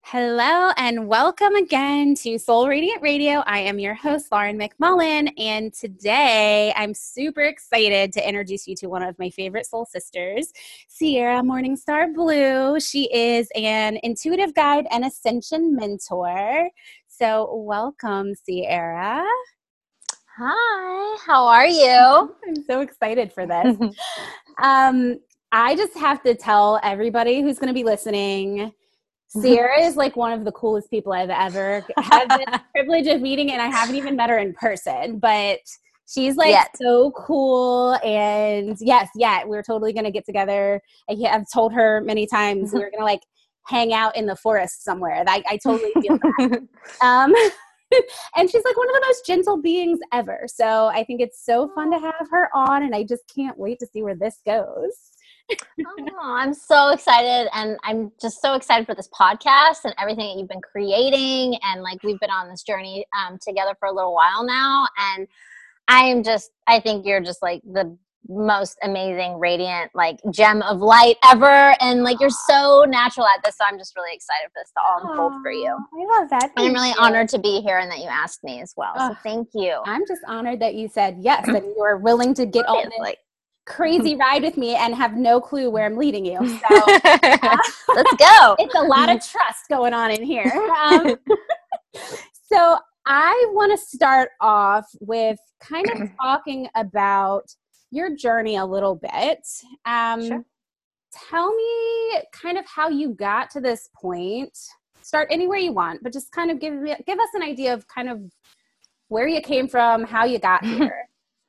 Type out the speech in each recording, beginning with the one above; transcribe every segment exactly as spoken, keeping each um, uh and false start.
Hello and welcome again to Soul Radiant Radio. I am your host, Lauren McMullen, and today I'm super excited to introduce you to one of my favorite soul sisters, Sierra Morningstar Blue. She is an intuitive guide and ascension mentor. So welcome, Sierra. Hi, how are you? I'm so excited for this. um, I just have to tell everybody who's going to be listening, Sierra is like one of the coolest people I've ever had the privilege of meeting, and I haven't even met her in person, but she's like Yet. so cool. And yes, yeah, we're totally going to get together. I, I've told her many times we're going to like hang out in the forest somewhere. I, I totally feel that. um, and she's like one of the most gentle beings ever. So I think it's so fun to have her on, and I just can't wait to see where this goes. Oh, I'm so excited, and I'm just so excited for this podcast and everything that you've been creating. And like we've been on this journey um, together for a little while now, and I am just, I think you're just like the most amazing, radiant, like gem of light ever, and like you're so natural at this. So I'm just really excited for this to all unfold Aww, for you. I love that. And I'm really you. honored to be here and that you asked me as well. Oh, so thank you. I'm just honored that you said yes and you are willing to get on this like, crazy ride with me and have no clue where I'm leading you. So uh, let's go. It's a lot of trust going on in here. Um, so I want to start off with kind of talking about your journey a little bit. Um, Sure. Tell me kind of how you got to this point. Start anywhere you want, but just kind of give me, give us an idea of kind of where you came from, how you got here.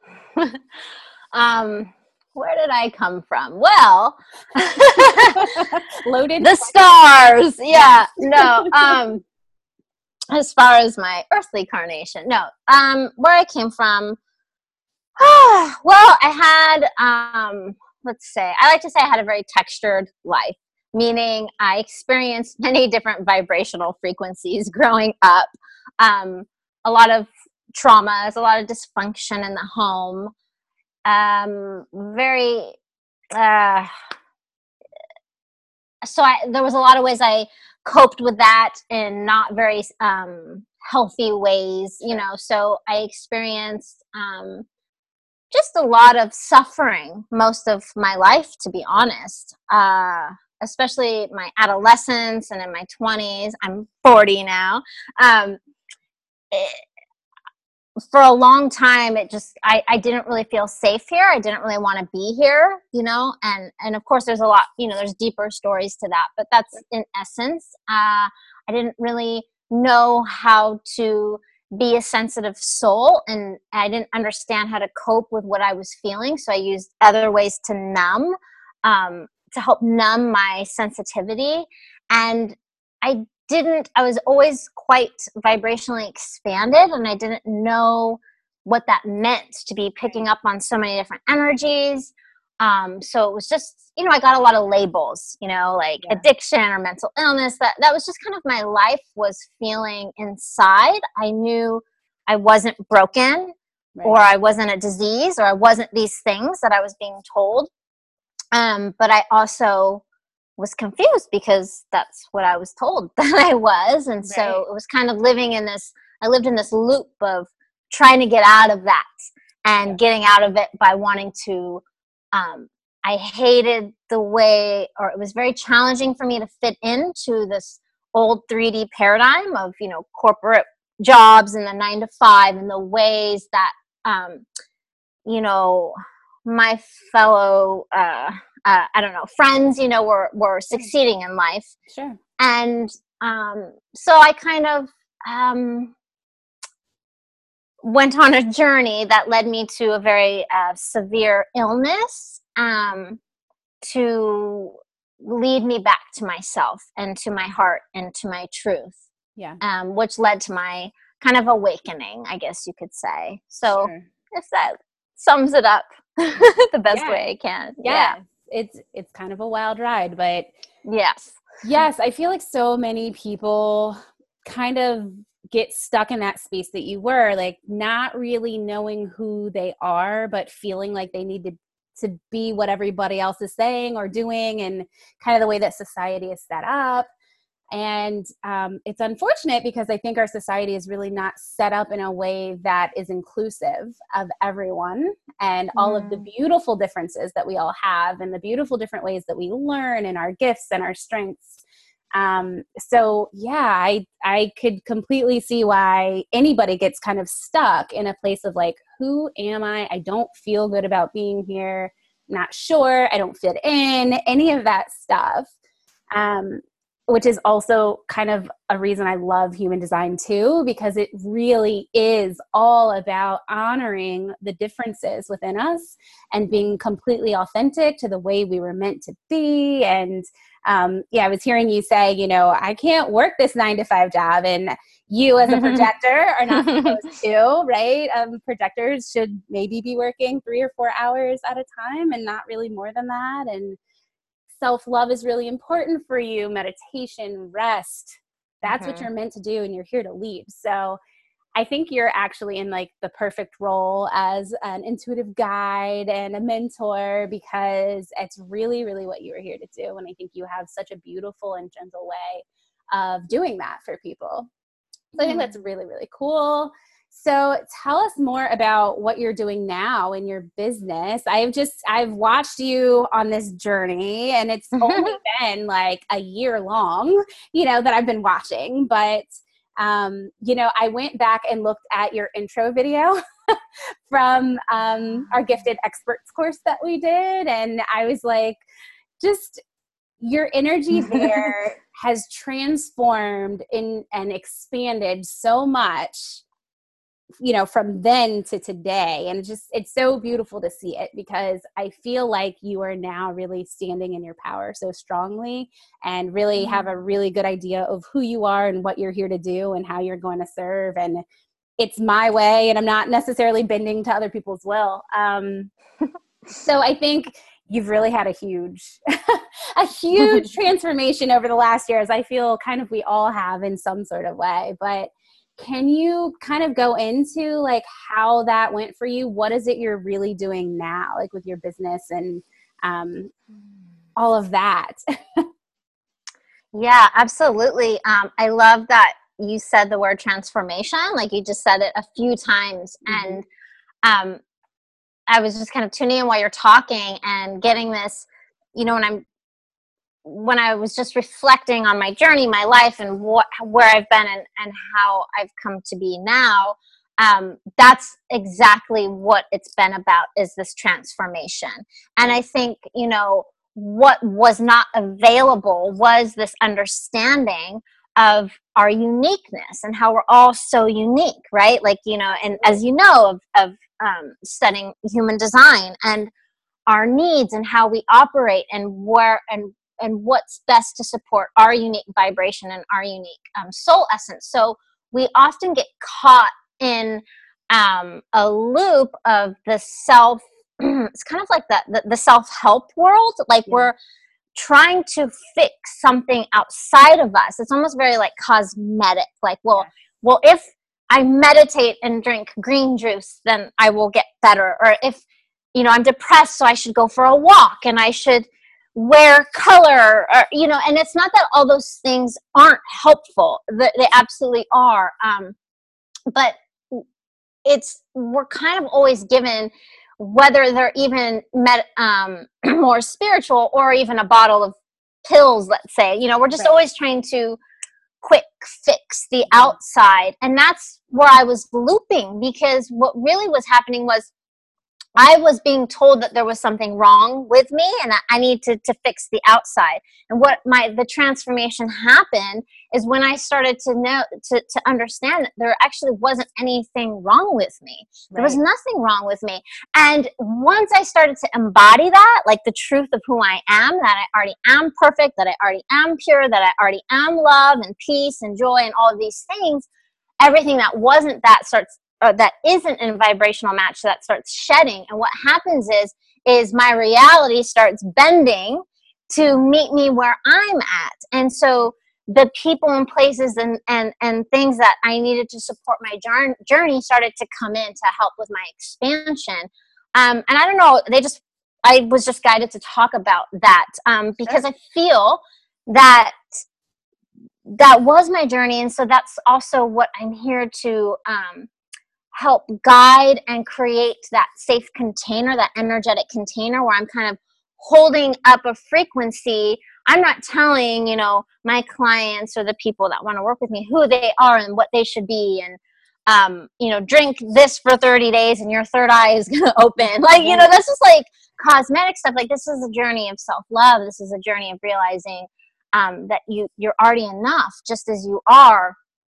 um, where did I come from? Well, loaded the stars. Yeah. No. Um, as far as my earthly carnation, no. Um, where I came from. Well, I had. Um, let's say I like to say I had a very textured life, meaning I experienced many different vibrational frequencies growing up. Um, a lot of traumas, a lot of dysfunction in the home. Um, very, uh, so I, there was a lot of ways I coped with that in not very, um, healthy ways, you know, so I experienced, um, just a lot of suffering most of my life, to be honest, uh, especially my adolescence and in my twenties. I'm forty now. Um, it, for a long time, it just, I, I didn't really feel safe here. I didn't really want to be here, you know, and, and of course there's a lot, you know, there's deeper stories to that, but that's in essence. Uh, I didn't really know how to be a sensitive soul, and I didn't understand how to cope with what I was feeling. So I used other ways to numb, um, to help numb my sensitivity. And I didn't, I was always quite vibrationally expanded, and I didn't know what that meant to be picking up on so many different energies. Um, so it was just, you know, I got a lot of labels, you know, like yeah. addiction or mental illness. That, that was just kind of my life was feeling inside. I knew I wasn't broken, right. or I wasn't a disease, or I wasn't these things that I was being told. Um, but I also was confused because that's what I was told that I was. And right. so it was kind of living in this, I lived in this loop of trying to get out of that and yeah. getting out of it by wanting to, um, I hated the way, or it was very challenging for me to fit into this old three D paradigm of, you know, corporate jobs and the nine to five and the ways that, um, you know, my fellow, uh, uh, I don't know, friends, you know, were, were succeeding in life. Sure. And um, so I kind of um, went on a journey that led me to a very uh, severe illness um, to lead me back to myself and to my heart and to my truth. Yeah. Um, which led to my kind of awakening, I guess you could say. So sure. if that sums it up the best yeah. way I can. Yes. Yeah. It's, it's kind of a wild ride, but yes. Yes. I feel like so many people kind of get stuck in that space that you were, like not really knowing who they are, but feeling like they need to, to be what everybody else is saying or doing, and kind of the way that society is set up. And um, it's unfortunate because I think our society is really not set up in a way that is inclusive of everyone and all of the Mm. beautiful differences that we all have and the beautiful different ways that we learn and our gifts and our strengths. Um, so yeah, I, I could completely see why anybody gets kind of stuck in a place of like, who am I? I don't feel good about being here. Not sure. I don't fit in, any of that stuff. Um, which is also kind of a reason I love human design too, because it really is all about honoring the differences within us and being completely authentic to the way we were meant to be. And um, yeah, I was hearing you say, you know, I can't work this nine to five job, and you as a projector are not supposed to, right? Um, projectors should maybe be working three or four hours at a time and not really more than that. And self-love is really important for you. Meditation, rest, that's what Mm-hmm. you're meant to do, and you're here to lead. So I think you're actually in like the perfect role as an intuitive guide and a mentor, because it's really, really what you were here to do. And I think you have such a beautiful and gentle way of doing that for people. So I think that's really, really cool. So tell us more about what you're doing now in your business. I've just, I've watched you on this journey, and it's only been like a year long, you know, that I've been watching. But, um, you know, I went back and looked at your intro video from um, our Gifted Experts course that we did. And I was like, just your energy there has transformed in and expanded so much, you know, from then to today. And it's just, it's so beautiful to see it, because I feel like you are now really standing in your power so strongly and really have a really good idea of who you are and what you're here to do and how you're going to serve. And it's my way, and I'm not necessarily bending to other people's will. Um, so I think you've really had a huge, a huge transformation over the last years. I feel kind of we all have in some sort of way. But can you kind of go into like how that went for you? What is it you're really doing now, like with your business and um, all of that? Yeah, absolutely. Um, I love that you said the word transformation. Like you just said it a few times. Mm-hmm. And um, I was just kind of tuning in while you're talking and getting this, you know, when I'm, when I was just reflecting on my journey, my life, and what, where I've been and, and how I've come to be now, um, that's exactly what it's been about, is this transformation. And I think, you know, what was not available was this understanding of our uniqueness and how we're all so unique, right? Like, you know, and as you know, of, of um, studying human design and our needs and how we operate and where and and what's best to support our unique vibration and our unique um, soul essence. So we often get caught in um, a loop of the self, it's kind of like the, the, the self-help world. Like yeah. We're trying to fix something outside of us. It's almost very like cosmetic. Like, well, yeah. well, if I meditate and drink green juice, then I will get better. Or if, you know, I'm depressed, so I should go for a walk and I should wear color, or, you know, and it's not that all those things aren't helpful. They, they absolutely are. Um, but it's, we're kind of always given, whether they're even met, um, more spiritual or even a bottle of pills, let's say, you know, we're just right. always trying to quick fix the outside. And that's where I was looping, because what really was happening was I was being told that there was something wrong with me and I need to, to fix the outside. And what my, the transformation happened is when I started to know, to, to understand that there actually wasn't anything wrong with me. Right. There was nothing wrong with me. And once I started to embody that, like the truth of who I am, that I already am perfect, that I already am pure, that I already am love and peace and joy and all of these things, everything that wasn't that starts or that isn't in a vibrational match, that starts shedding. And what happens is, is my reality starts bending to meet me where I'm at. And so the people and places and, and, and things that I needed to support my journey started to come in to help with my expansion. Um, and I don't know, they just, I was just guided to talk about that um, because I feel that that was my journey. And so that's also what I'm here to um, help guide and create that safe container, that energetic container where I'm kind of holding up a frequency. I'm not telling, you know, my clients or the people that want to work with me who they are and what they should be. And, um, you know, drink this for thirty days and your third eye is going to open. Like, you know, that's just like cosmetic stuff. Like, this is a journey of self-love. This is a journey of realizing um, that you, you're already enough just as you are.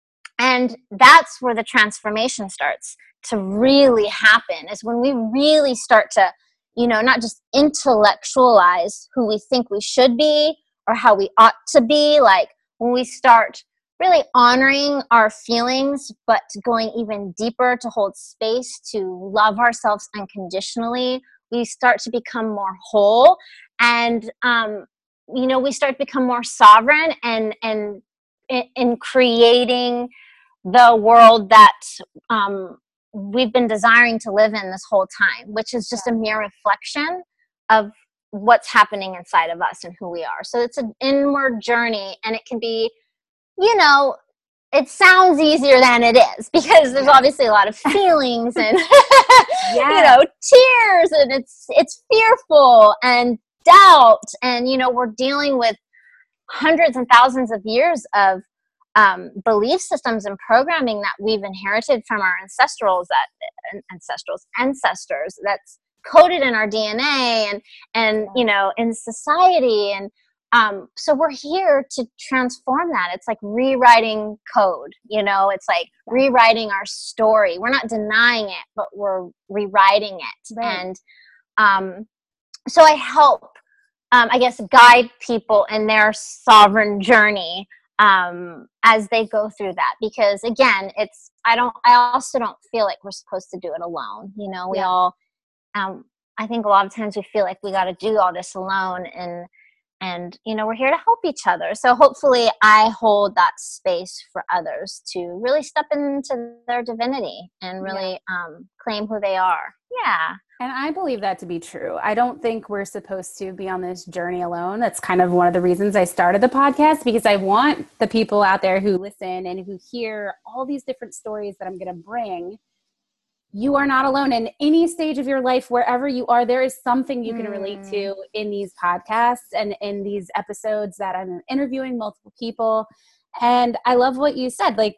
And that's where the transformation starts to really happen, is when we really start to, you know, not just intellectualize who we think we should be or how we ought to be. Like, when we start really honoring our feelings, but going even deeper to hold space to love ourselves unconditionally, we start to become more whole. And, um, you know, we start to become more sovereign and, and in, in creating the world that um, we've been desiring to live in this whole time, which is just a mere reflection of what's happening inside of us and who we are. So it's an inward journey, and it can be, you know, it sounds easier than it is, because there's obviously a lot of feelings and, yeah. you know, tears, and it's, it's fearful and doubt. And, you know, we're dealing with hundreds and thousands of years of Um, belief systems and programming that we've inherited from our ancestrals, that ancestrals ancestors that's coded in our D N A and and you know, in society. And um, so we're here to transform that. It's like rewriting code, you know, it's like rewriting our story. We're not denying it, but we're rewriting it. Right. And um, so I help, um, I guess, guide people in their sovereign journey um as they go through that, because again, it's I don't I also don't feel like we're supposed to do it alone. You know, we yeah. all um I think a lot of times we feel like we got to do all this alone, and and you know, we're here to help each other. So hopefully I hold that space for others to really step into their divinity and really yeah. um claim who they are. Yeah. And I believe that to be true. I don't think we're supposed to be on this journey alone. That's kind of one of the reasons I started the podcast, because I want the people out there who listen and who hear all these different stories that I'm going to bring. You are not alone in any stage of your life. Wherever you are, there is something you can relate to in these podcasts and in these episodes that I'm interviewing multiple people. And I love what you said. Like,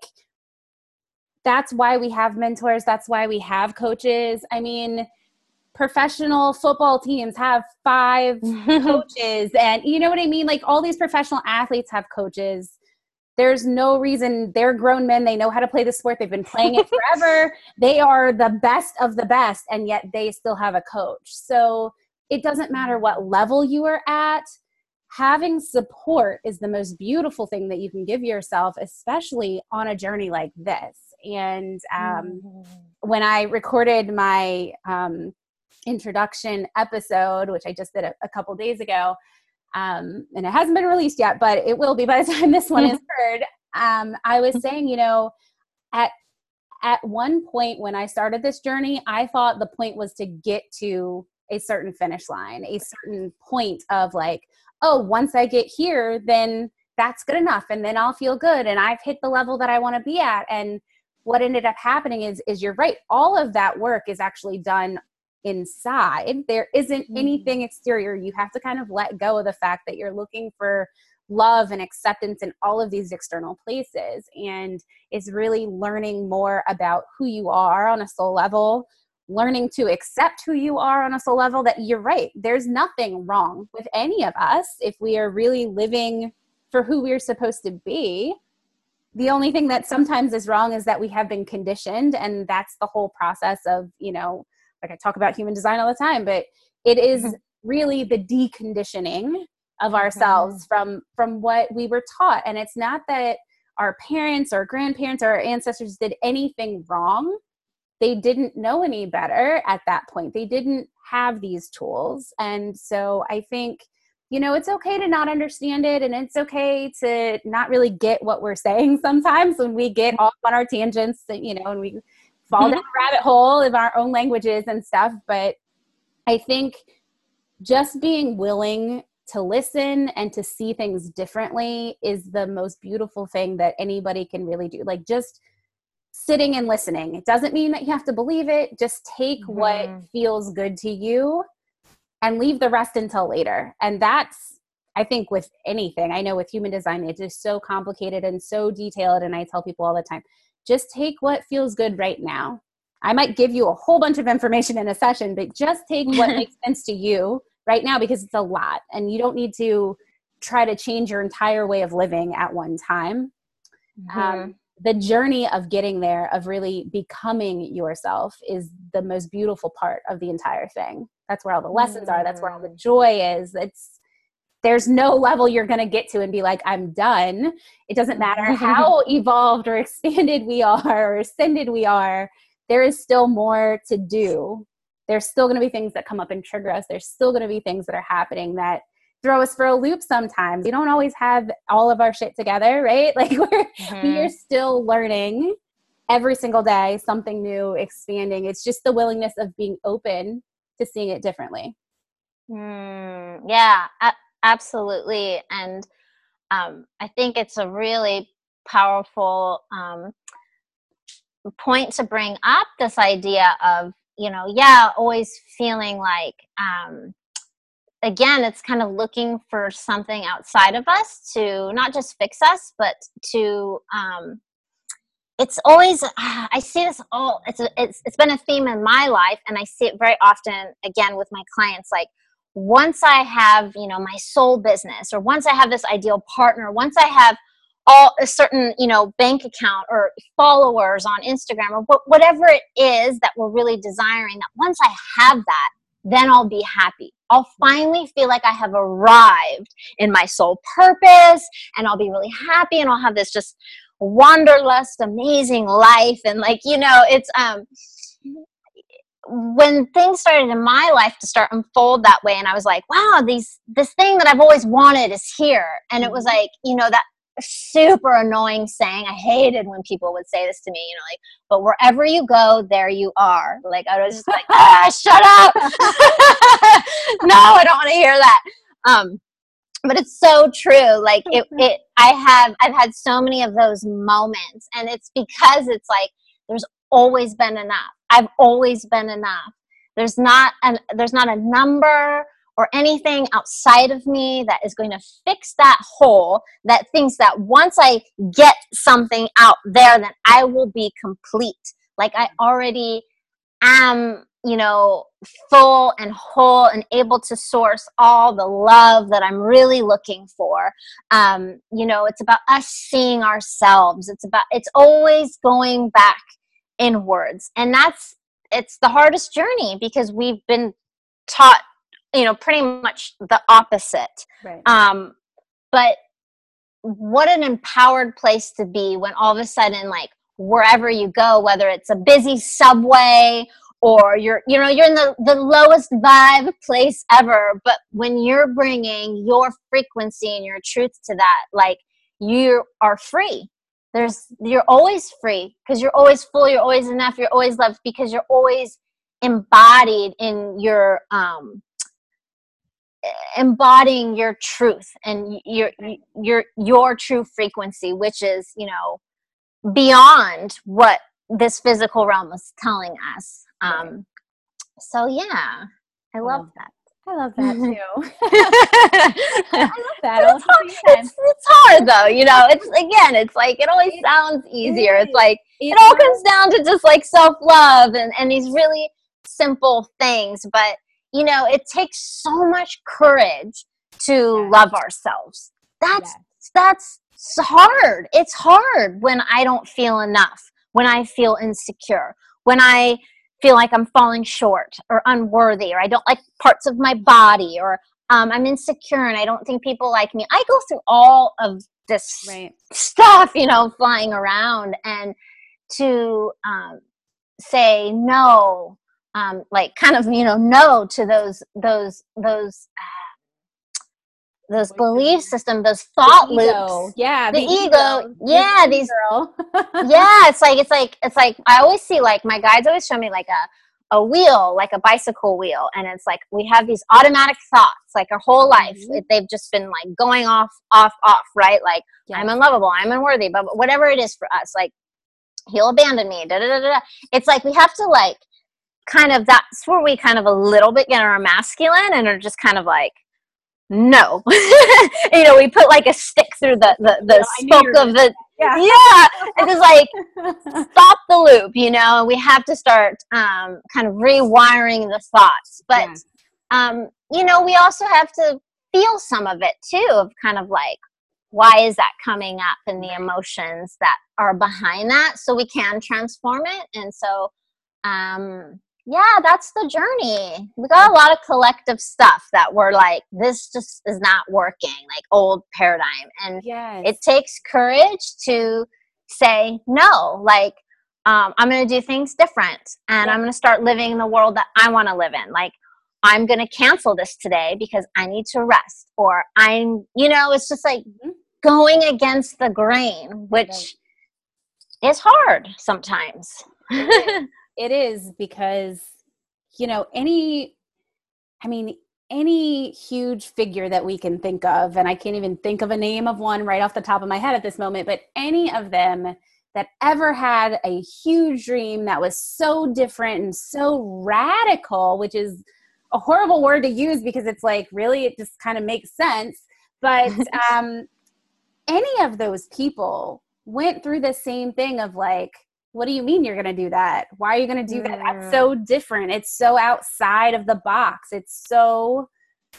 that's why we have mentors. That's why we have coaches. I mean, professional football teams have five coaches, and you know what I mean? Like, all these professional athletes have coaches. There's no reason. They're grown men. They know how to play the sport. They've been playing it forever. They are the best of the best, and yet they still have a coach. So it doesn't matter what level you are at. Having support is the most beautiful thing that you can give yourself, especially on a journey like this. And um, mm-hmm. when I recorded my um, introduction episode, which I just did a, a couple days ago, um, and it hasn't been released yet, but it will be by the time this one is heard. Um, I was saying, you know, at at one point when I started this journey, I thought the point was to get to a certain finish line, a certain point of like, oh, once I get here, then that's good enough, and then I'll feel good, and I've hit the level that I want to be at. And what ended up happening is, is you're right. All of that work is actually done inside. There isn't anything exterior. You have to kind of let go of the fact that you're looking for love and acceptance in all of these external places. And it's really learning more about who you are on a soul level, learning to accept who you are on a soul level, that you're right. There's nothing wrong with any of us if we are really living for who we're supposed to be. The only thing that sometimes is wrong is that we have been conditioned, and that's the whole process of, you know, like I talk about human design all the time, but it is really the deconditioning of ourselves mm-hmm. from, from what we were taught. And it's not that our parents or grandparents or our ancestors did anything wrong. They didn't know any better at that point. They didn't have these tools. And so I think, you know, it's okay to not understand it, and it's okay to not really get what we're saying sometimes when we get off on our tangents, you know, and we fall down a rabbit hole of our own languages and stuff. But I think just being willing to listen and to see things differently is the most beautiful thing that anybody can really do. Like just sitting and listening. It doesn't mean that you have to believe it. Just take mm-hmm. what feels good to you and leave the rest until later. And that's, I think, with anything. I know with human design, it's just so complicated and so detailed. And I tell people all the time, just take what feels good right now. I might give you a whole bunch of information in a session, but just take what makes sense to you right now, because it's a lot and you don't need to try to change your entire way of living at one time. Mm-hmm. Um, the journey of getting there, of really becoming yourself, is the most beautiful part of the entire thing. That's where all the lessons are. That's where all the joy is. It's, there's no level you're going to get to and be like, I'm done. It doesn't matter how evolved or expanded we are or ascended we are. There is still more to do. There's still going to be things that come up and trigger us. There's still going to be things that are happening that throw us for a loop sometimes. We don't always have all of our shit together, right? Like we're, mm-hmm. we are still learning every single day, something new, expanding. It's just the willingness of being open to seeing it differently. Mm, yeah, a- absolutely. And um, I think it's a really powerful um, point to bring up, this idea of, you know, yeah, always feeling like, um, again, it's kind of looking for something outside of us to not just fix us, but to, um, it's always, uh, I see this all, it's, a, it's, it's been a theme in my life, and I see it very often, again, with my clients. Like, once I have, you know, my soul business, or once I have this ideal partner, once I have all a certain, you know, bank account or followers on Instagram, or wh- whatever it is that we're really desiring, that once I have that, then I'll be happy. I'll finally feel like I have arrived in my soul purpose, and I'll be really happy, and I'll have this just wanderlust, amazing life. And like, you know, it's, um, when things started in my life to start unfold that way, and I was like, wow, these, this thing that I've always wanted is here. And it was like, you know, that super annoying saying. I hated when people would say this to me, you know, like, but wherever you go, there you are. Like, I was just like, ah, shut up. No, I don't want to hear that. Um, but it's so true. Like it, it, I have, I've had so many of those moments, and it's because it's like, there's always been enough. I've always been enough. There's not an, there's not a number or anything outside of me that is going to fix that hole, that thinks that once I get something out there, then I will be complete. Like I already am, you know, full and whole and able to source all the love that I'm really looking for. Um, you know, it's about us seeing ourselves. It's about, it's always going back inwards. And that's, it's the hardest journey, because we've been taught, you know, pretty much the opposite. Right. Um, but what an empowered place to be when all of a sudden, like, wherever you go, whether it's a busy subway or you're, you know, you're in the, the lowest vibe place ever, but when you're bringing your frequency and your truth to that, like, you are free. There's, you're always free, because you're always full, you're always enough, you're always loved, because you're always embodied in your, um, embodying your truth and your, your, your true frequency, which is, you know, beyond what this physical realm is telling us. Um, right. So yeah, I love oh, that. I love that too. I love that. It's hard, it's, it's hard though, you know, it's, again, it's like, it always sounds easier. It it's like, it, it all hard. comes down to just like self-love and, and these really simple things. But, you know, it takes so much courage to yes. love ourselves. That's, yes. that's hard. It's hard when I don't feel enough, when I feel insecure, when I feel like I'm falling short or unworthy, or I don't like parts of my body, or um, I'm insecure and I don't think people like me. I go through all of this right. stuff, you know, flying around, and to um, say no, um, like kind of, you know, no to those, those, those, uh, those belief systems, those thought loops. Yeah. The, the ego. ego. Yeah. The these, girl. yeah. It's like, it's like, it's like, I always see, like, my guides always show me like a, a wheel, like a bicycle wheel. And it's like, we have these automatic thoughts, like our whole life. Mm-hmm. They've just been like going off, off, off, right? Like, yes. I'm unlovable, I'm unworthy, but whatever it is for us, like, he'll abandon me, da, da, da, da. It's like, we have to like, kind of, that's where we kind of a little bit get our masculine and are just kind of like, no. You know, we put like a stick through the, the, the spoke of the, yeah. yeah. It's just like, stop the loop, you know, we have to start um, kind of rewiring the thoughts. But, yeah. um, you know, we also have to feel some of it too, of kind of like, why is that coming up, and the emotions that are behind that, so we can transform it. And so, um, yeah, that's the journey. We got a lot of collective stuff that we're like, this just is not working, like old paradigm. And yes. It takes courage to say no, like, um, I'm going to do things different, and yeah. I'm going to start living in the world that I want to live in. Like, I'm going to cancel this today because I need to rest, or I'm, you know, it's just like mm-hmm. going against the grain, which right. is hard sometimes. It is, because, you know, any, I mean, any huge figure that we can think of, and I can't even think of a name of one right off the top of my head at this moment, but any of them that ever had a huge dream that was so different and so radical, which is a horrible word to use because it's like, really, it just kind of makes sense. But um, any of those people went through the same thing of like, what do you mean you're going to do that? Why are you going to do that? That's so different. It's so outside of the box. It's so,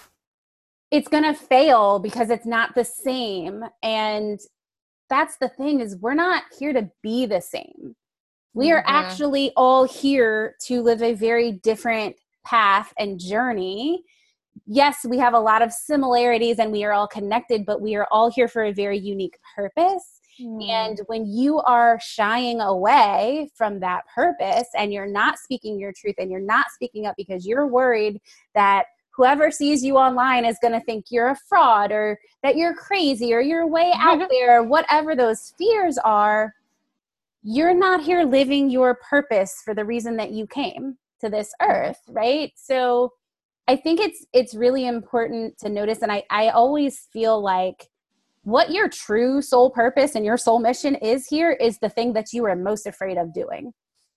it's going to fail because it's not the same. And that's the thing, is we're not here to be the same. We are mm-hmm. actually all here to live a very different path and journey. Yes, we have a lot of similarities and we are all connected, but we are all here for a very unique purpose. Mm. And when you are shying away from that purpose and you're not speaking your truth and you're not speaking up because you're worried that whoever sees you online is going to think you're a fraud, or that you're crazy, or you're way out there, whatever those fears are, you're not here living your purpose for the reason that you came to this earth, right? So I think it's it's really important to notice, and I, I always feel like what your true soul purpose and your soul mission is here is the thing that you are most afraid of doing.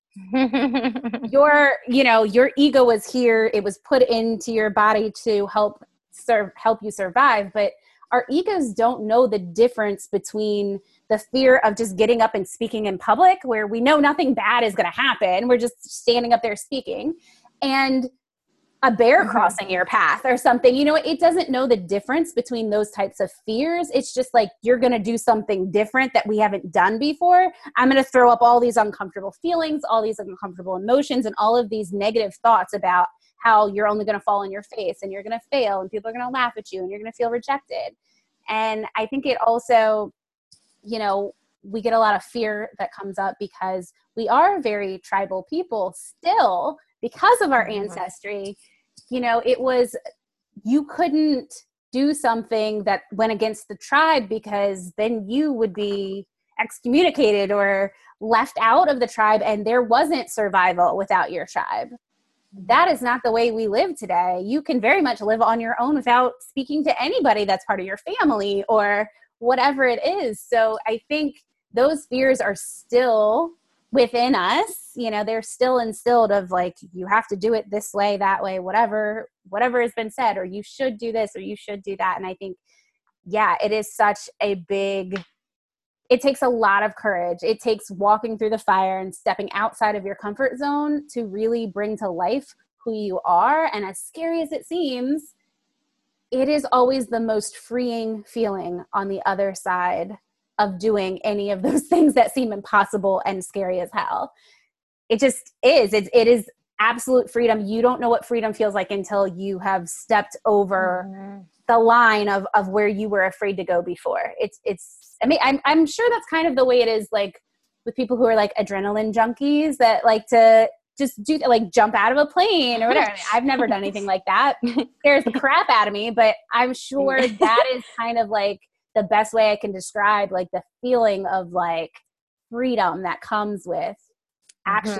your, you know, your ego was here. It was put into your body to help serve, help you survive. But our egos don't know the difference between the fear of just getting up and speaking in public, where we know nothing bad is going to happen. We're just standing up there speaking, and a bear crossing your path or something. You know, it doesn't know the difference between those types of fears. It's just like, you're going to do something different that we haven't done before. I'm going to throw up all these uncomfortable feelings, all these uncomfortable emotions, and all of these negative thoughts about how you're only going to fall on your face and you're going to fail and people are going to laugh at you and you're going to feel rejected. And I think it also, you know, we get a lot of fear that comes up because we are very tribal people still, because of our ancestry. You know, it was, you couldn't do something that went against the tribe because then you would be excommunicated or left out of the tribe, and there wasn't survival without your tribe. That is not the way we live today. You can very much live on your own without speaking to anybody that's part of your family or whatever it is. So I think those fears are still within us. You know, they're still instilled of like, you have to do it this way, that way, whatever, whatever has been said, or you should do this, or you should do that. And I think, yeah, it is such a big, it takes a lot of courage. It takes walking through the fire and stepping outside of your comfort zone to really bring to life who you are. And as scary as it seems, it is always the most freeing feeling on the other side of doing any of those things that seem impossible and scary as hell. It just is. It, it is absolute freedom. You don't know what freedom feels like until you have stepped over mm-hmm. the line of, of where you were afraid to go before. It's, it's, I mean, I'm, I'm sure that's kind of the way it is, like with people who are like adrenaline junkies that like to just do like jump out of a plane or whatever. I mean, I've never done anything like that. It scares the crap out of me, but I'm sure that is kind of like the best way I can describe like the feeling of like freedom that comes with actually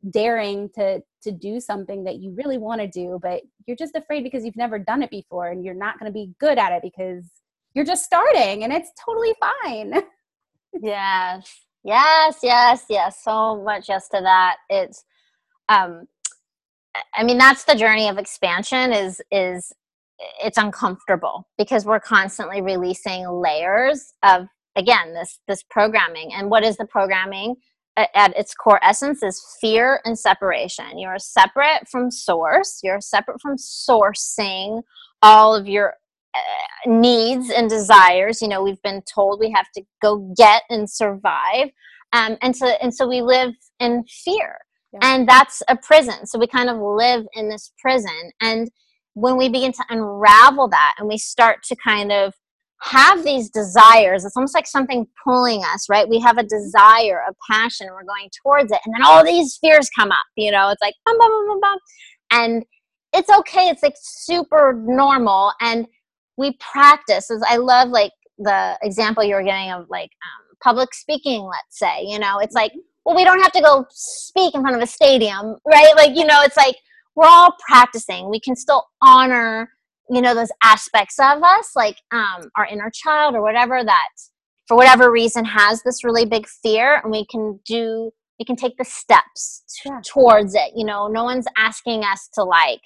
daring to to do something that you really want to do, but you're just afraid because you've never done it before, and you're not going to be good at it because you're just starting, and it's totally fine. Yes. Yes, yes, yes. So much yes to that. It's um I mean, that's the journey of expansion is is it's uncomfortable because we're constantly releasing layers of, again, this this programming. And what is the programming? At, at its core essence is fear and separation. You're separate from source. You're separate from sourcing all of your uh, needs and desires. You know, we've been told we have to go get and survive. Um, and so and so we live in fear. Yeah. And that's a prison. So we kind of live in this prison. And when we begin to unravel that and we start to kind of have these desires, it's almost like something pulling us, right? We have a desire, a passion, and we're going towards it. And then all these fears come up, you know, it's like, bum, bum, bum, bum, bum. And it's okay. It's like super normal. And we practice. As I love like the example you were getting of like um, public speaking, let's say, you know, it's like, well, we don't have to go speak in front of a stadium, right? Like, you know, it's like we're all practicing. We can still honor, you know, those aspects of us, like um, our inner child or whatever that, for whatever reason, has this really big fear. And we can do, we can take the steps t- yeah. towards it. You know, no one's asking us to like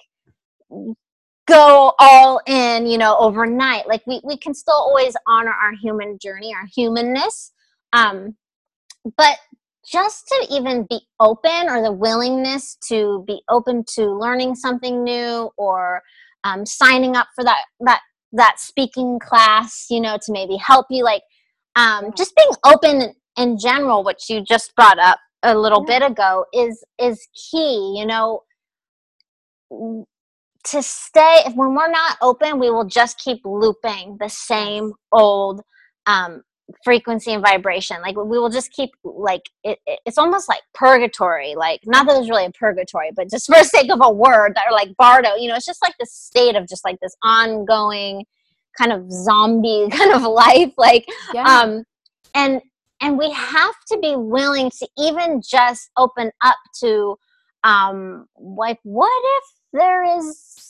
go all in, you know, overnight. Like we, we can still always honor our human journey, our humanness. Um, but just to even be open, or the willingness to be open to learning something new, or um, signing up for that, that, that speaking class, you know, to maybe help you, like um, just being open in general, which you just brought up a little yeah. bit ago, is, is key, you know, to stay. When we're not open, we will just keep looping the same old, um, frequency and vibration. Like we will just keep like it, it it's almost like purgatory, like not that there's really a purgatory, but just for the sake of a word, that are like bardo, you know, it's just like this state of just like this ongoing kind of zombie kind of life, like yeah. um and and we have to be willing to even just open up to um like, what if there is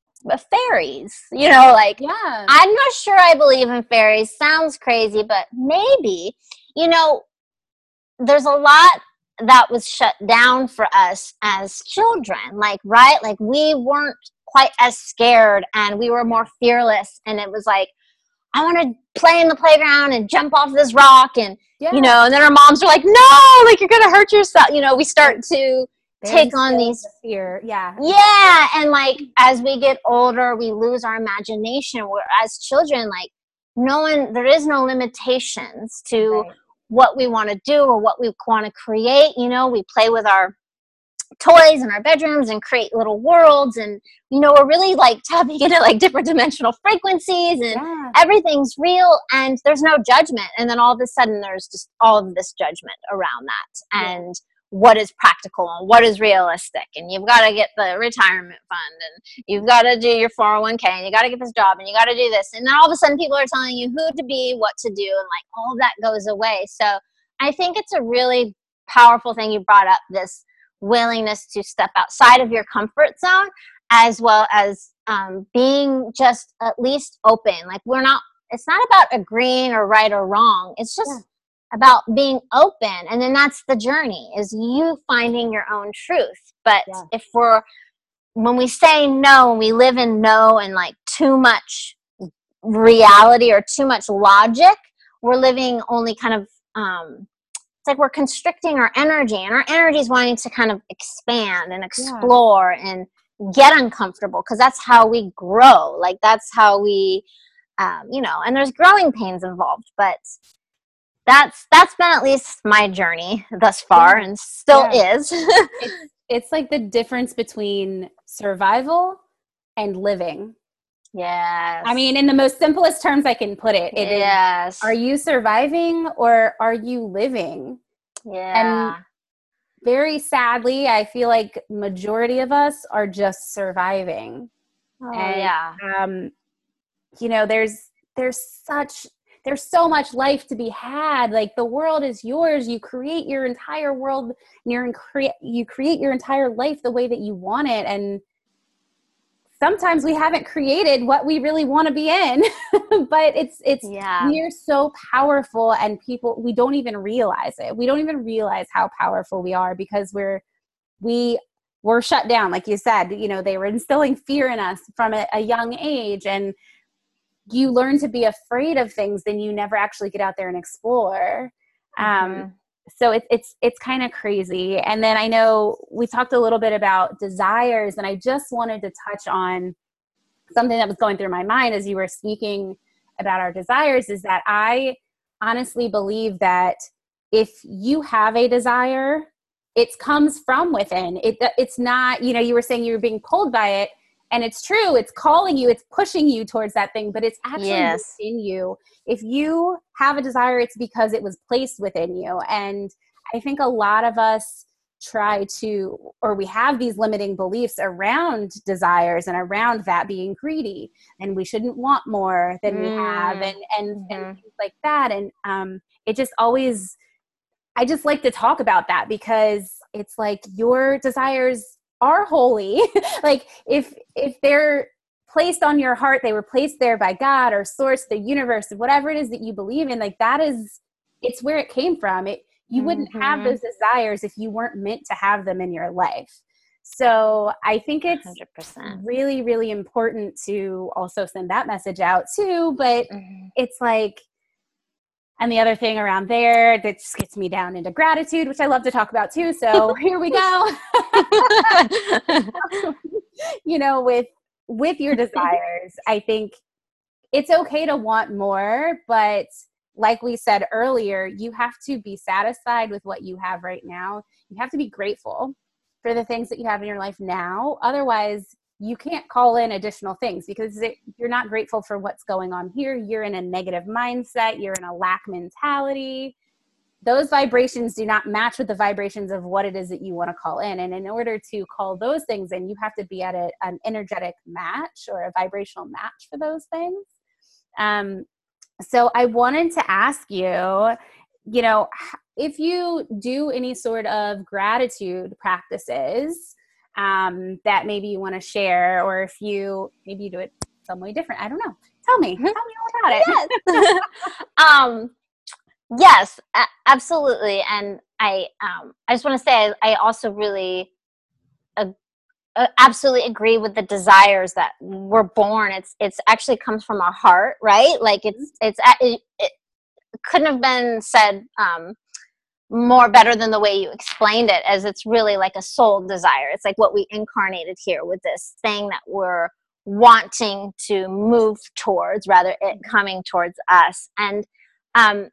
fairies, you know, like yeah. I'm not sure I believe in fairies. Sounds crazy, but maybe, you know, there's a lot that was shut down for us as children, like, right? Like we weren't quite as scared and we were more fearless. And it was like, I want to play in the playground and jump off this rock. And, yeah. you know, and then our moms are like, no, like you're going to hurt yourself. You know, we start to take on these fear. Yeah. Yeah. And like, as we get older, we lose our imagination. Where as children, like no one, there is no limitations to right. what we want to do or what we want to create. You know, we play with our toys in our bedrooms and create little worlds. And, you know, we're really like tapping into like different dimensional frequencies, and yeah. everything's real and there's no judgment. And then all of a sudden there's just all of this judgment around that. And yeah. what is practical and what is realistic, and you've got to get the retirement fund, and you've got to do your four oh one k, and you got to get this job, and you got to do this, and then all of a sudden people are telling you who to be, what to do, and like all of that goes away. So I think it's a really powerful thing you brought up, this willingness to step outside of your comfort zone, as well as um, being just at least open. Like we're not, it's not about agreeing or right or wrong, it's just yeah. about being open. And then that's the journey, is you finding your own truth. But yeah. if we're, when we say no, and we live in no and like too much reality or too much logic, we're living only kind of, um, it's like we're constricting our energy, and our energy is wanting to kind of expand and explore yeah. and get uncomfortable, because that's how we grow. Like that's how we, um, you know, and there's growing pains involved, but that's that's been at least my journey thus far, yeah. and still yeah. is. it's, it's like the difference between survival and living. Yes. I mean, in the most simplest terms I can put it, it yes. is, are you surviving or are you living? Yeah. And very sadly, I feel like majority of us are just surviving. Oh, and, yeah. Um, you know, there's there's such there's so much life to be had. Like the world is yours. You create your entire world and you're in cre- you create your entire life the way that you want it. And sometimes we haven't created what we really want to be in, but it's, it's, yeah. we're so powerful, and people, we don't even realize it. We don't even realize how powerful we are because we're, we were shut down. Like you said, you know, they were instilling fear in us from a, a young age, and you learn to be afraid of things, then you never actually get out there and explore. Mm-hmm. Um, so it, it's, it's kind of crazy. And then I know we talked a little bit about desires, and I just wanted to touch on something that was going through my mind as you were speaking about our desires, is that I honestly believe that if you have a desire, it comes from within. It, it's not, you know, you were saying you were being pulled by it, and it's true. It's calling you, it's pushing you towards that thing, but it's actually yes. within you. If you have a desire, it's because it was placed within you. And I think a lot of us try to, or we have these limiting beliefs around desires and around that being greedy, and we shouldn't want more than mm. we have, and, and, mm-hmm. and things like that. And um, it just always, I just like to talk about that because it's like your desires are holy. Like if, if they're placed on your heart, they were placed there by God or source, the universe, whatever it is that you believe in, like that is, it's where it came from. It, you wouldn't mm-hmm. have those desires if you weren't meant to have them in your life. So I think it's one hundred percent really, really important to also send that message out too. But mm-hmm. it's like, and the other thing around there that just gets me down into gratitude, which I love to talk about too. So here we go. You know, with, with your desires, I think it's okay to want more, but like we said earlier, you have to be satisfied with what you have right now. You have to be grateful for the things that you have in your life now. Otherwise, you can't call in additional things because it, you're not grateful for what's going on here. You're in a negative mindset. You're in a lack mentality. Those vibrations do not match with the vibrations of what it is that you want to call in. And in order to call those things in, you have to be at a, an energetic match or a vibrational match for those things. Um, so I wanted to ask you, you know, if you do any sort of gratitude practices um, that maybe you want to share, or if you, maybe you do it some way different. I don't know. Tell me, tell me all about it. Yes. um, yes, a- absolutely. And I, um, I just want to say, I, I also really uh, uh, absolutely agree with the desires that we're born. It's, it's actually comes from our heart, right? Like it's, it's, it, it couldn't have been said, um, more better than the way you explained it, as it's really like a soul desire. It's like what we incarnated here with this thing that we're wanting to move towards, rather it coming towards us. And, um,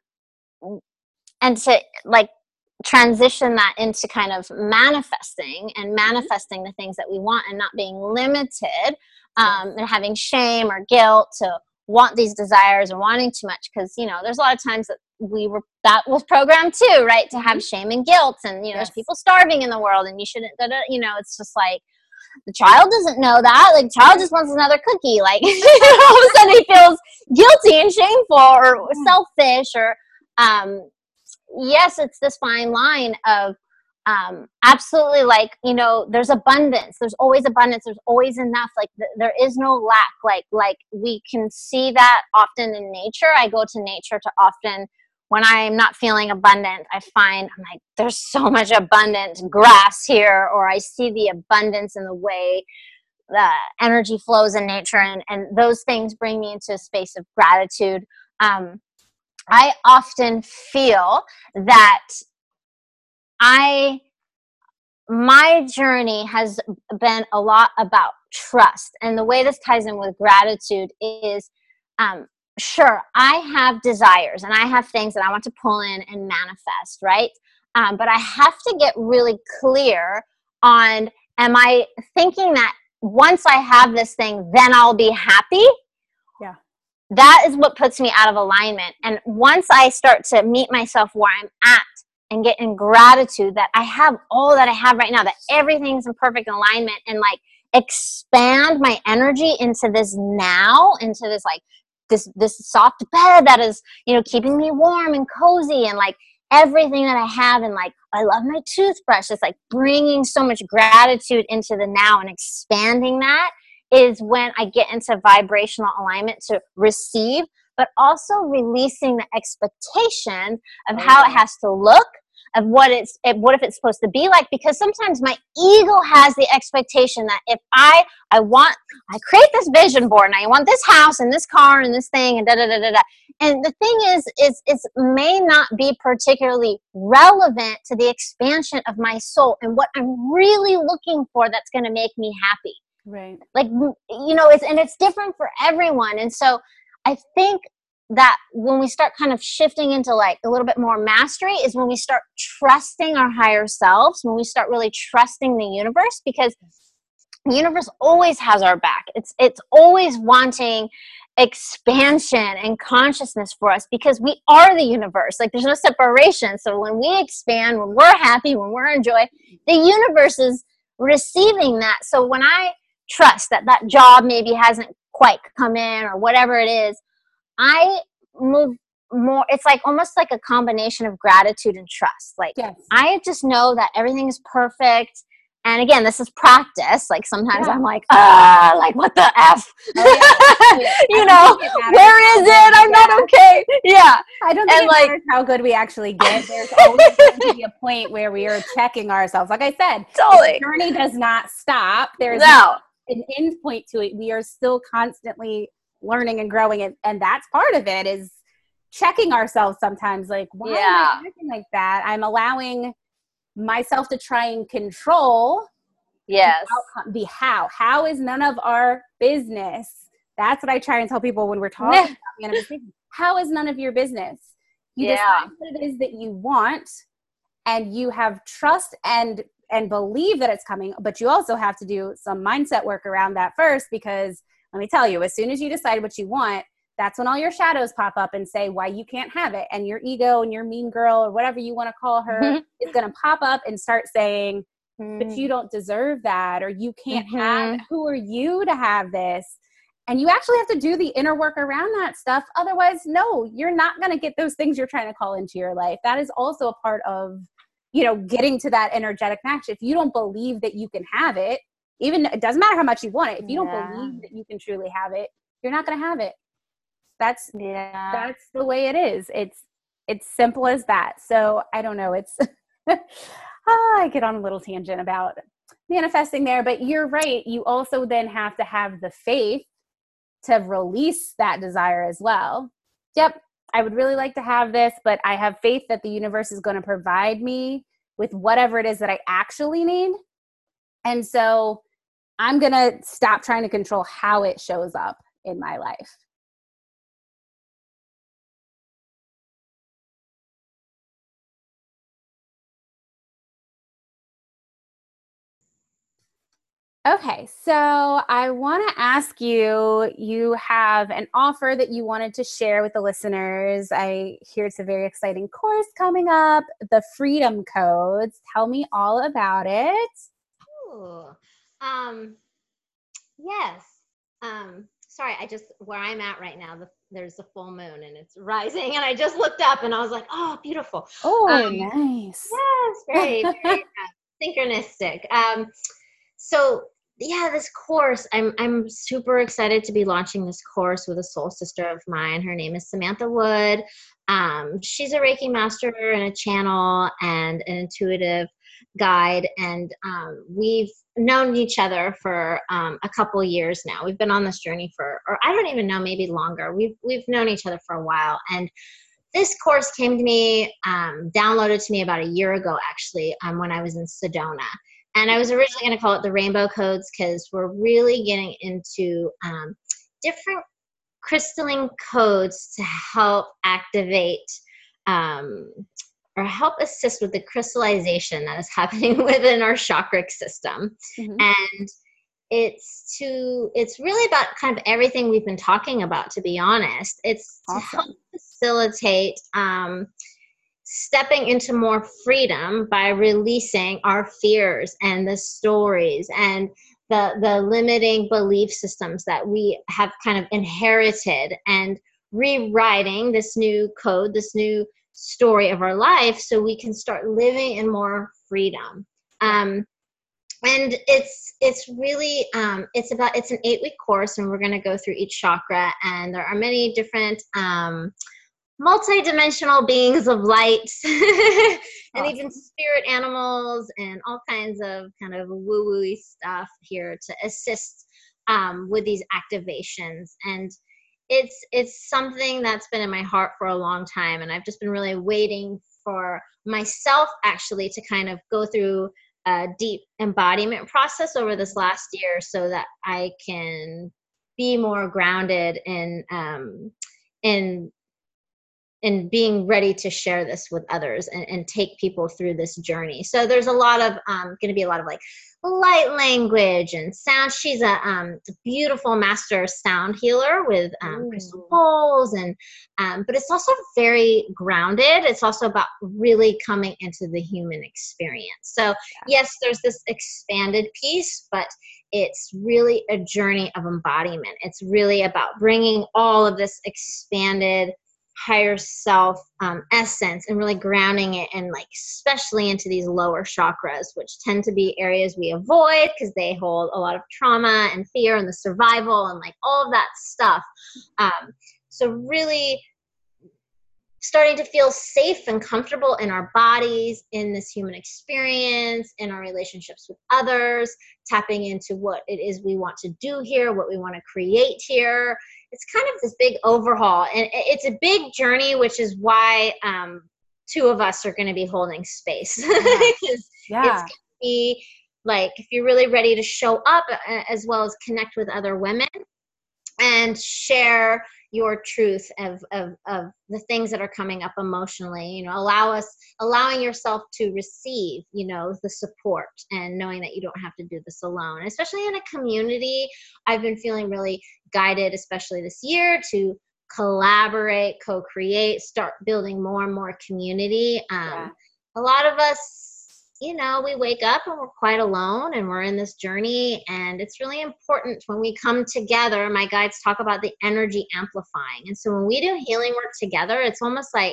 and to like transition that into kind of manifesting and manifesting the things that we want and not being limited, um, and having shame or guilt to want these desires or wanting too much. Cause you know, there's a lot of times that we were, that was programmed too, right? To have shame and guilt, and you know, yes. there's people starving in the world and you shouldn't, da, da, you know, it's just like, the child doesn't know that. Like, the child just wants another cookie. Like, all of a sudden he feels guilty and shameful or selfish or, um, yes, it's this fine line of, um, absolutely, like, you know, there's abundance. There's always abundance. There's always enough. Like, th- there is no lack. Like, like we can see that often in nature. I go to nature to often, when I'm not feeling abundant, I find, I'm like, there's so much abundant grass here, or I see the abundance in the way the energy flows in nature, and, and those things bring me into a space of gratitude. Um, I often feel that I, my journey has been a lot about trust. And the way this ties in with gratitude is, um, sure, I have desires and I have things that I want to pull in and manifest, right? Um, but I have to get really clear on, am I thinking that once I have this thing, then I'll be happy? Yeah. That is what puts me out of alignment. And once I start to meet myself where I'm at and get in gratitude that I have all that I have right now, that everything's in perfect alignment, and like expand my energy into this now, into this like this this soft bed that is, you know, keeping me warm and cozy, and like everything that I have, and like I love my toothbrush. It's like bringing so much gratitude into the now and expanding that is when I get into vibrational alignment to receive, but also releasing the expectation of Oh, how yeah. it has to look, of what it's, what if it's supposed to be like, because sometimes my ego has the expectation that if I, I want, I create this vision board and I want this house and this car and this thing and da da da da da. And the thing is, is it may not be particularly relevant to the expansion of my soul and what I'm really looking for that's going to make me happy. Right. Like, you know, it's, and it's different for everyone. And so I think that when we start kind of shifting into like a little bit more mastery is when we start trusting our higher selves, when we start really trusting the universe, because the universe always has our back. It's it's always wanting expansion and consciousness for us, because we are the universe. Like, there's no separation. So when we expand, when we're happy, when we're in joy, the universe is receiving that. So when I trust that that job maybe hasn't quite come in or whatever it is, I move more, it's like almost like a combination of gratitude and trust. Like, Yes. I just know that everything is perfect. And again, this is practice. Like, sometimes Yeah. I'm like, ah, like, what the F? Oh, yeah. You I know, don't think it matters where how is good it? we I'm not get. okay. Yeah. I don't think And it like- matters how good we actually get. There's always going to be a point where we are checking ourselves. Like I said, Totally. the journey does not stop. There's No. not an end point to it. We are still constantly learning and growing, and, and that's part of it, is checking ourselves sometimes. Like, why Yeah. am I acting like that? I'm allowing myself to try and control Yes. the outcome, the how. How is none of our business. That's what I try and tell people when we're talking Yeah. about manifestation. How is none of your business? You Yeah. decide what it is that you want, and you have trust and and believe that it's coming, but you also have to do some mindset work around that first, because let me tell you, as soon as you decide what you want, that's when all your shadows pop up and say why you can't have it. And your ego and your mean girl, or whatever you want to call her, Mm-hmm. is going to pop up and start saying, Mm-hmm. but you don't deserve that, or you can't Mm-hmm. have, who are you to have this? And you actually have to do the inner work around that stuff. Otherwise, no, you're not going to get those things you're trying to call into your life. That is also a part of, you know, getting to that energetic match. If you don't believe that you can have it, even, it doesn't matter how much you want it. If you Yeah. don't believe that you can truly have it, you're not going to have it. That's, Yeah. that's the way it is. It's, it's simple as that. So I don't know. It's, oh, I get on a little tangent about manifesting there, but you're right. You also then have to have the faith to release that desire as well. Yep, I would really like to have this, but I have faith that the universe is going to provide me with whatever it is that I actually need. And so I'm going to stop trying to control how it shows up in my life. Okay, so I want to ask you, you have an offer that you wanted to share with the listeners. I hear it's a very exciting course coming up, the Freedom Codes. Tell me all about it. Ooh. Um, yes. Um, sorry, I just, where I'm at right now, the, there's a full moon and it's rising, and I just looked up and I was like, oh, beautiful. Oh, Um, nice. Yes, very, very uh, synchronistic. Um, so yeah, this course, I'm I'm super excited to be launching this course with a soul sister of mine. Her name is Samantha Wood. Um, she's a Reiki master and a channel and an intuitive guide, and um, we've known each other for um, a couple years now. We've been on this journey for, or I don't even know, maybe longer. We've we've known each other for a while, and this course came to me, um, downloaded to me about a year ago, actually, um, when I was in Sedona. And I was originally going to call it the Rainbow Codes, because we're really getting into um, different crystalline codes to help activate um, or help assist with the crystallization that is happening within our chakric system. Mhm. And it's to, it's really about kind of everything we've been talking about, to be honest. It's to Awesome. help facilitate um, stepping into more freedom by releasing our fears and the stories and the the limiting belief systems that we have kind of inherited, and rewriting this new code, this new story of our life, so we can start living in more freedom. Um, and it's it's really um, it's about it's an eight week course, and we're going to go through each chakra, and there are many different um, multi-dimensional beings of light and Awesome. even spirit animals and all kinds of kind of woo-woo stuff here to assist um, with these activations. And it's it's something that's been in my heart for a long time, and I've just been really waiting for myself actually to kind of go through a deep embodiment process over this last year, so that I can be more grounded in um, in and being ready to share this with others, and, and take people through this journey. So there's a lot of um, going to be a lot of like light language and sound. She's a um, beautiful master sound healer with um, crystal bowls, and um, but it's also very grounded. It's also about really coming into the human experience. So yes, there's this expanded piece, but it's really a journey of embodiment. It's really about bringing all of this expanded higher self um, essence and really grounding it, and like especially into these lower chakras, which tend to be areas we avoid because they hold a lot of trauma and fear and the survival and like all of that stuff. Um, so really starting to feel safe and comfortable in our bodies, in this human experience, in our relationships with others, tapping into what it is we want to do here, what we want to create here. It's kind of this big overhaul, and it's a big journey, which is why um, two of us are going to be holding space. Yeah. It's Yeah. going to be like, if you're really ready to show up uh, as well as connect with other women and share your truth of, of, of the things that are coming up emotionally, you know, allow us, allowing yourself to receive, you know, the support, and knowing that you don't have to do this alone. Especially in a community, I've been feeling really guided, especially this year, to collaborate, co-create, start building more and more community. Um, Yeah. A lot of us, you know, we wake up and we're quite alone, and we're in this journey, and it's really important when we come together. My guides talk about the energy amplifying. And so when we do healing work together, it's almost like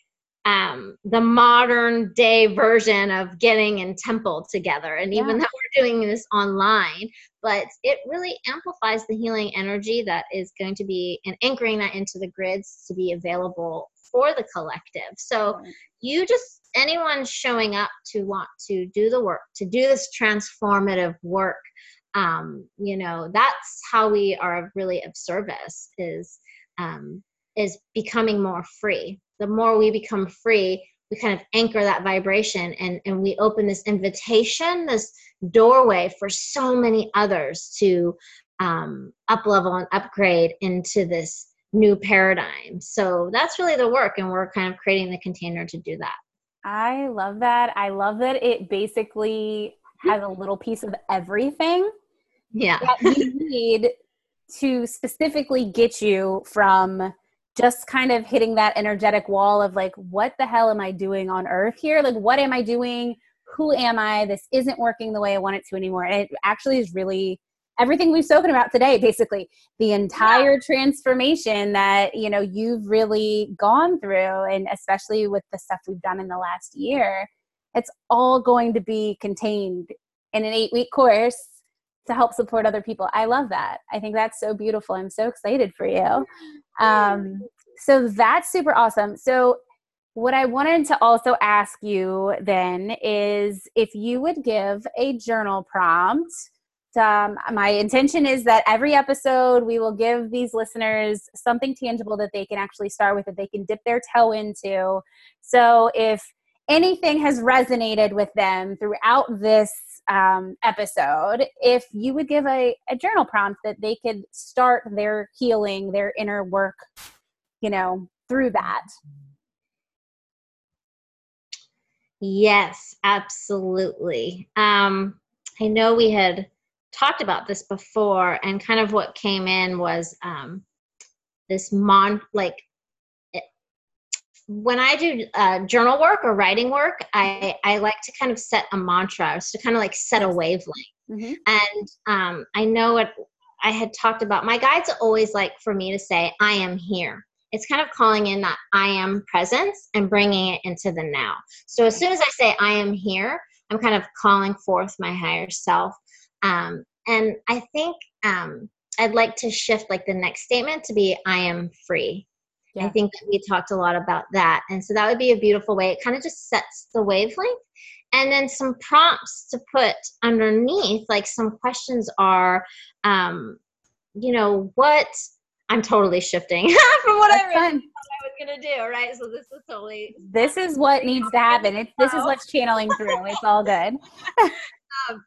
um, the modern day version of getting in temple together. And even Yeah. though we're doing this online, but it really amplifies the healing energy that is going to be, and anchoring that into the grids to be available for the collective. So Right. you just, anyone showing up to want to do the work, to do this transformative work, um, you know, that's how we are really of service, is um, is becoming more free. The more we become free, we kind of anchor that vibration, and, and we open this invitation, this doorway for so many others to um, up level and upgrade into this new paradigm. So that's really the work, and we're kind of creating the container to do that. I love that. I love that it basically has a little piece of everything Yeah. that you need to specifically get you from just kind of hitting that energetic wall of like, what the hell am I doing on earth here? Like, what am I doing? Who am I? This isn't working the way I want it to anymore. And it actually is really everything we've spoken about today, basically the entire yeah. transformation that, you know, you've really gone through, and especially with the stuff we've done in the last year, it's all going to be contained in an eight week course to help support other people. I love that. I think that's so beautiful. I'm so excited for you. Um, so that's super awesome. So what I wanted to also ask you then is if you would give a journal prompt. Um, my intention is that every episode we will give these listeners something tangible that they can actually start with, that they can dip their toe into. So if anything has resonated with them throughout this um, episode, if you would give a, a journal prompt that they could start their healing, their inner work, you know, through that. Yes, absolutely. Um, I know we had talked about this before, and kind of what came in was um, this mon like it, when I do uh, journal work or writing work, I, I like to kind of set a mantra, so to kind of like set a wavelength. Mm-hmm. And um, I know what I had talked about. My guides always like for me to say, I am here. It's kind of calling in that I am presence and bringing it into the now. So as soon as I say I am here, I'm kind of calling forth my higher self. Um, and I think um, I'd like to shift like the next statement to be I am free. Yeah. I think that we talked a lot about that. And so that would be a beautiful way. It kind of just sets the wavelength. And then some prompts to put underneath, like some questions are, um, you know, what I'm totally shifting from what I, really I was going to do. Right. So this is totally. This is what needs to happen. It's, this is what's channeling through. It's all good. um,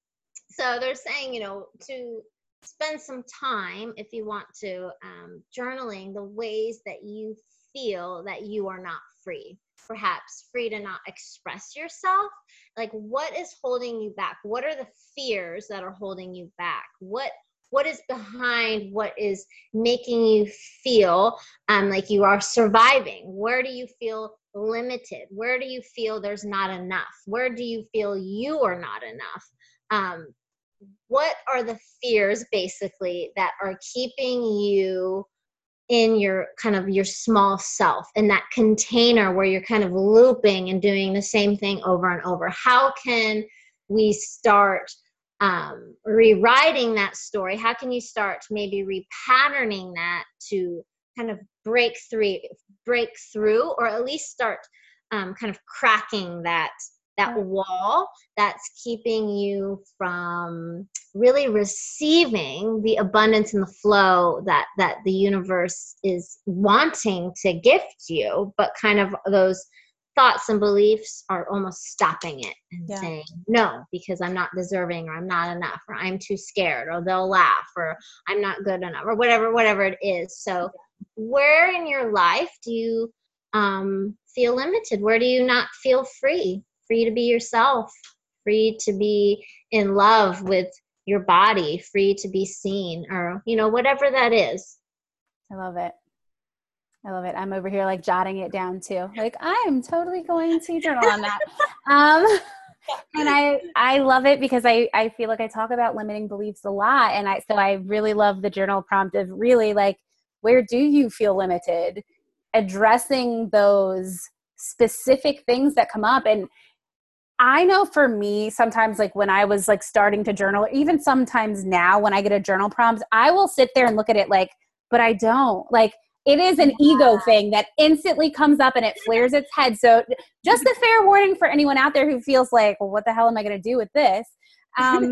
so they're saying, you know, to spend some time, if you want to, um, journaling the ways that you feel that you are not free. Perhaps free to not express yourself. Like, what is holding you back? What are the fears that are holding you back? What what is behind what is making you feel um, like you are surviving? Where do you feel limited? Where do you feel there's not enough? Where do you feel you are not enough? Um, what are the fears basically that are keeping you in your kind of your small self, in that container where you're kind of looping and doing the same thing over and over? How can we start um, rewriting that story? How can you start maybe repatterning that to kind of break through, break through, or at least start um, kind of cracking that that wall that's keeping you from really receiving the abundance and the flow that, that the universe is wanting to gift you, but kind of those thoughts and beliefs are almost stopping it and yeah. saying, no, because I'm not deserving, or I'm not enough, or I'm too scared, or they'll laugh, or I'm not good enough, or whatever, whatever it is. So where in your life do you um, feel limited? Where do you not feel free? Free to be yourself, free to be in love with your body, free to be seen, or, you know, whatever that is. I love it. I love it. I'm over here like jotting it down too. Like, I am totally going to journal on that. Um, and I, I love it because I, I feel like I talk about limiting beliefs a lot. And I, so I really love the journal prompt of really like, where do you feel limited? Addressing those specific things that come up. And I know for me, sometimes like when I was like starting to journal, or even sometimes now when I get a journal prompt, I will sit there and look at it like, but I don't. Like, it is an yeah. ego thing that instantly comes up and it flares its head. So just a fair warning for anyone out there who feels like, well, what the hell am I going to do with this? Um,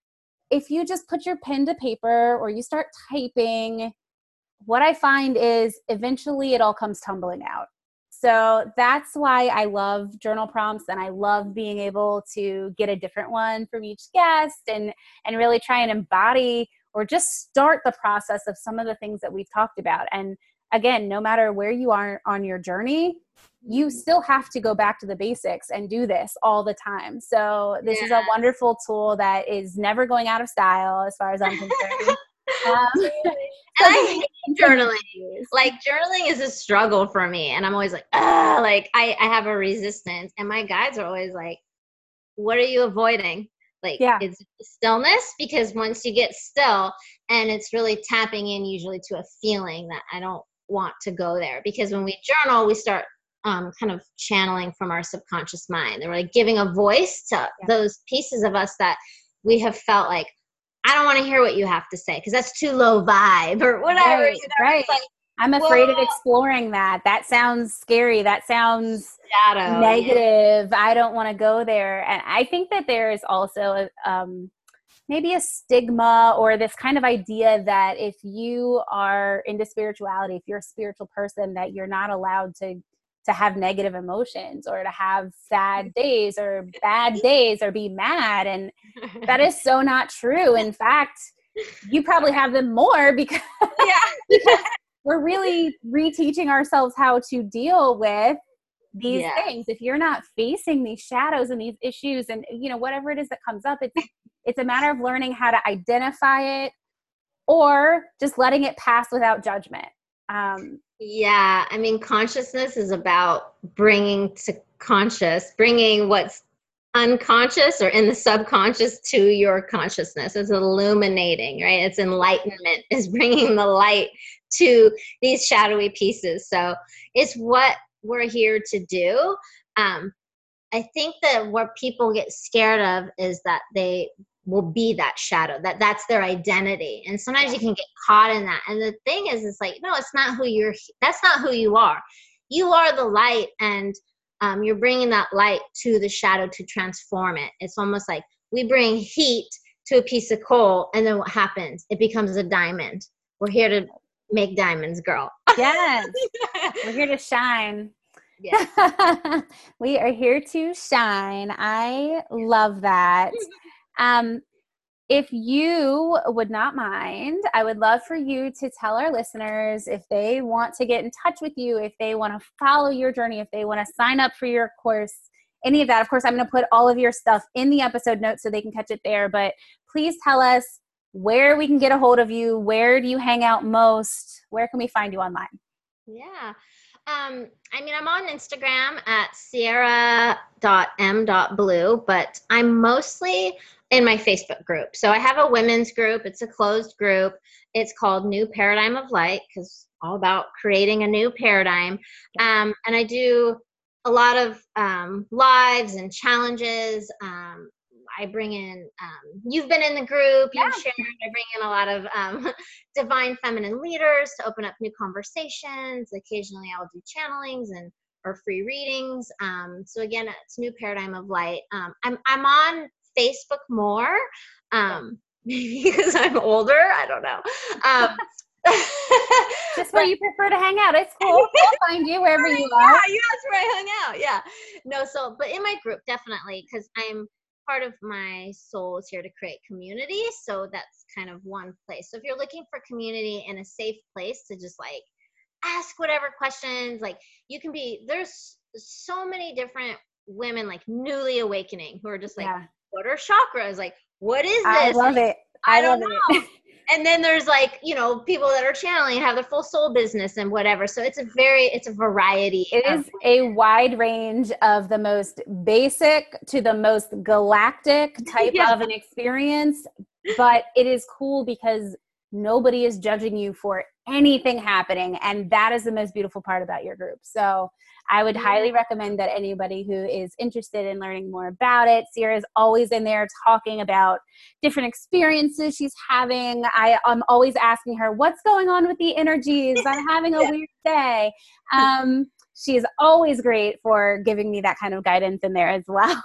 if you just put your pen to paper or you start typing, what I find is eventually it all comes tumbling out. So that's why I love journal prompts, and I love being able to get a different one from each guest and, and really try and embody or just start the process of some of the things that we've talked about. And again, no matter where you are on your journey, you still have to go back to the basics and do this all the time. So this yeah. is a wonderful tool that is never going out of style as far as I'm concerned. Um, and I hate journaling. Like, journaling is a struggle for me, and I'm always like, ah, like I, I have a resistance, and my guides are always like, what are you avoiding? Like, yeah. it's stillness, because once you get still, and it's really tapping in usually to a feeling that I don't want to go there, because when we journal, we start um, kind of channeling from our subconscious mind, and we're like giving a voice to yeah. those pieces of us that we have felt like, I don't want to hear what you have to say because that's too low vibe or whatever. Right, you know? right. Like, I'm afraid whoa. of exploring that. That sounds scary. That sounds Shadow, negative. Yeah. I don't want to go there. And I think that there is also um, maybe a stigma or this kind of idea that if you are into spirituality, if you're a spiritual person, that you're not allowed to to have negative emotions or to have sad days or bad days or be mad. And that is so not true. In fact, you probably have them more because, yeah. because we're really reteaching ourselves how to deal with these yeah. things. If you're not facing these shadows and these issues and, you know, whatever it is that comes up, it's, it's a matter of learning how to identify it or just letting it pass without judgment. Um, Yeah, I mean, consciousness is about bringing to conscious, bringing what's unconscious or in the subconscious to your consciousness. It's illuminating, right? It's enlightenment, is bringing the light to these shadowy pieces. So it's what we're here to do. Um, I think that what people get scared of is that they will be that shadow, that that's their identity. And sometimes you can get caught in that. And the thing is, it's like, no, it's not who you're, that's not who you are. You are the light, and um, you're bringing that light to the shadow to transform it. It's almost like we bring heat to a piece of coal, and then what happens? It becomes a diamond. We're here to make diamonds, girl. Yes. We're here to shine. Yeah. We are here to shine. I love that. Um, if you would not mind, I would love for you to tell our listeners if they want to get in touch with you, if they want to follow your journey, if they want to sign up for your course, any of that. Of course, I'm going to put all of your stuff in the episode notes so they can catch it there. But please tell us where we can get a hold of you. Where do you hang out most? Where can we find you online? Yeah. Um, I mean, I'm on Instagram at sierra dot m dot blue, but I'm mostly in my Facebook group. So I have a women's group. It's a closed group. It's called New Paradigm of Light, because all about creating a new paradigm. Um, and I do a lot of um, lives and challenges. Um, I bring in, um, you've been in the group, you've Yeah. shared, I bring in a lot of um, divine feminine leaders to open up new conversations. Occasionally I'll do channelings and or free readings. Um, so again, it's New Paradigm of Light. Um, I'm, I'm on Facebook more, um, maybe because I'm older, I don't know. Um, Just where you prefer to hang out. It's cool. We'll find you wherever you are. Yeah, yeah, that's where I hung out. Yeah. No, so, but in my group, definitely, because I'm part of my soul is here to create community. So that's kind of one place. So if you're looking for community and a safe place to just like ask whatever questions, like you can be, there's so many different women like newly awakening who are just like, Yeah. what are chakras? Like, what is this? I love it. I, I don't love know. it. And then there's like, you know, people that are channeling and have their full soul business and whatever. So it's a very, it's a variety. It of- is a wide range of the most basic to the most galactic type Yeah. of an experience, but it is cool because nobody is judging you for anything happening. And that is the most beautiful part about your group. So I would Yeah. highly recommend that anybody who is interested in learning more about it. Sierra is always in there talking about different experiences she's having. I, I'm always asking her, what's going on with the energies? I'm having a Yeah. weird day. Um, she is always great for giving me that kind of guidance in there as well.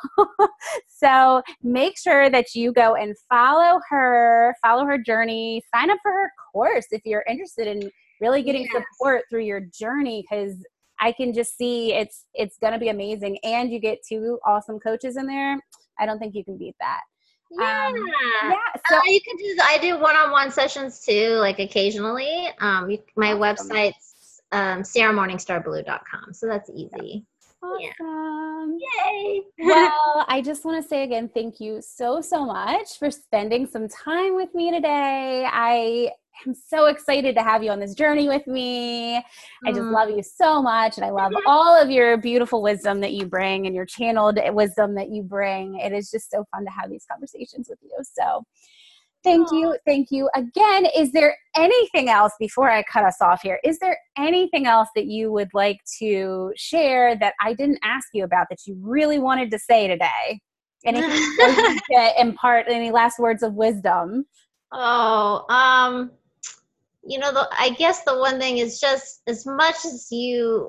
So make sure that you go and follow her, follow her journey, sign up for her course if you're interested in really getting Yes. support through your journey, because I can just see it's it's going to be amazing. And you get two awesome coaches in there. I don't think you can beat that. Yeah. Um, yeah. So Uh, you can do, I do one-on-one sessions too, like occasionally. Um, you, my Awesome. website's um, sierra morningstar blue dot com. So that's easy. awesome. Yay. Well, I just want to say again, thank you so, so much for spending some time with me today. I am so excited to have you on this journey with me. I just Mm. love you so much. And I love all of your beautiful wisdom that you bring and your channeled wisdom that you bring. It is just so fun to have these conversations with you. So thank you. Thank you again. Is there anything else before I cut us off here? Is there anything else that you would like to share that I didn't ask you about that you really wanted to say today? Anything to impart, any last words of wisdom? Oh, um, you know, the, I guess the one thing is just as much as you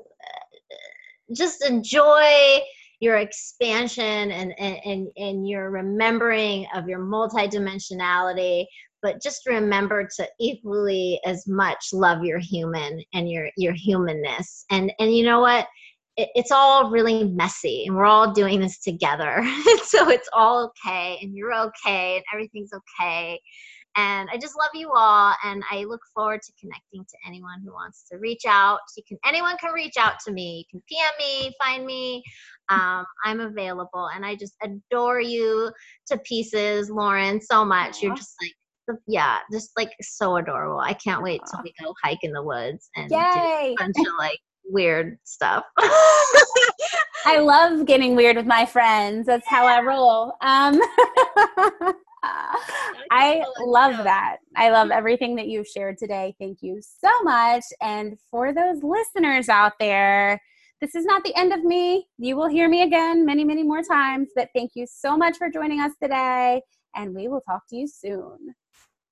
uh, just enjoy your expansion and, and, and, and your remembering of your multidimensionality, but just remember to equally as much love your human and your, your humanness. And, and you know what? It, it's all really messy and we're all doing this together. So it's all okay and you're okay and everything's okay. And I just love you all, and I look forward to connecting to anyone who wants to reach out. You can, anyone can reach out to me. You can P M me, find me. Um, I'm available, and I just adore you to pieces, Lauren, so much. You're just like the, yeah, just like so adorable. I can't wait till we go hike in the woods and do Yay. a bunch of like weird stuff. I love getting weird with my friends. That's how I roll. Um, I love that. I love everything that you've shared today. Thank you so much. And for those listeners out there, this is not the end of me. You will hear me again many, many more times. But thank you so much for joining us today. And we will talk to you soon.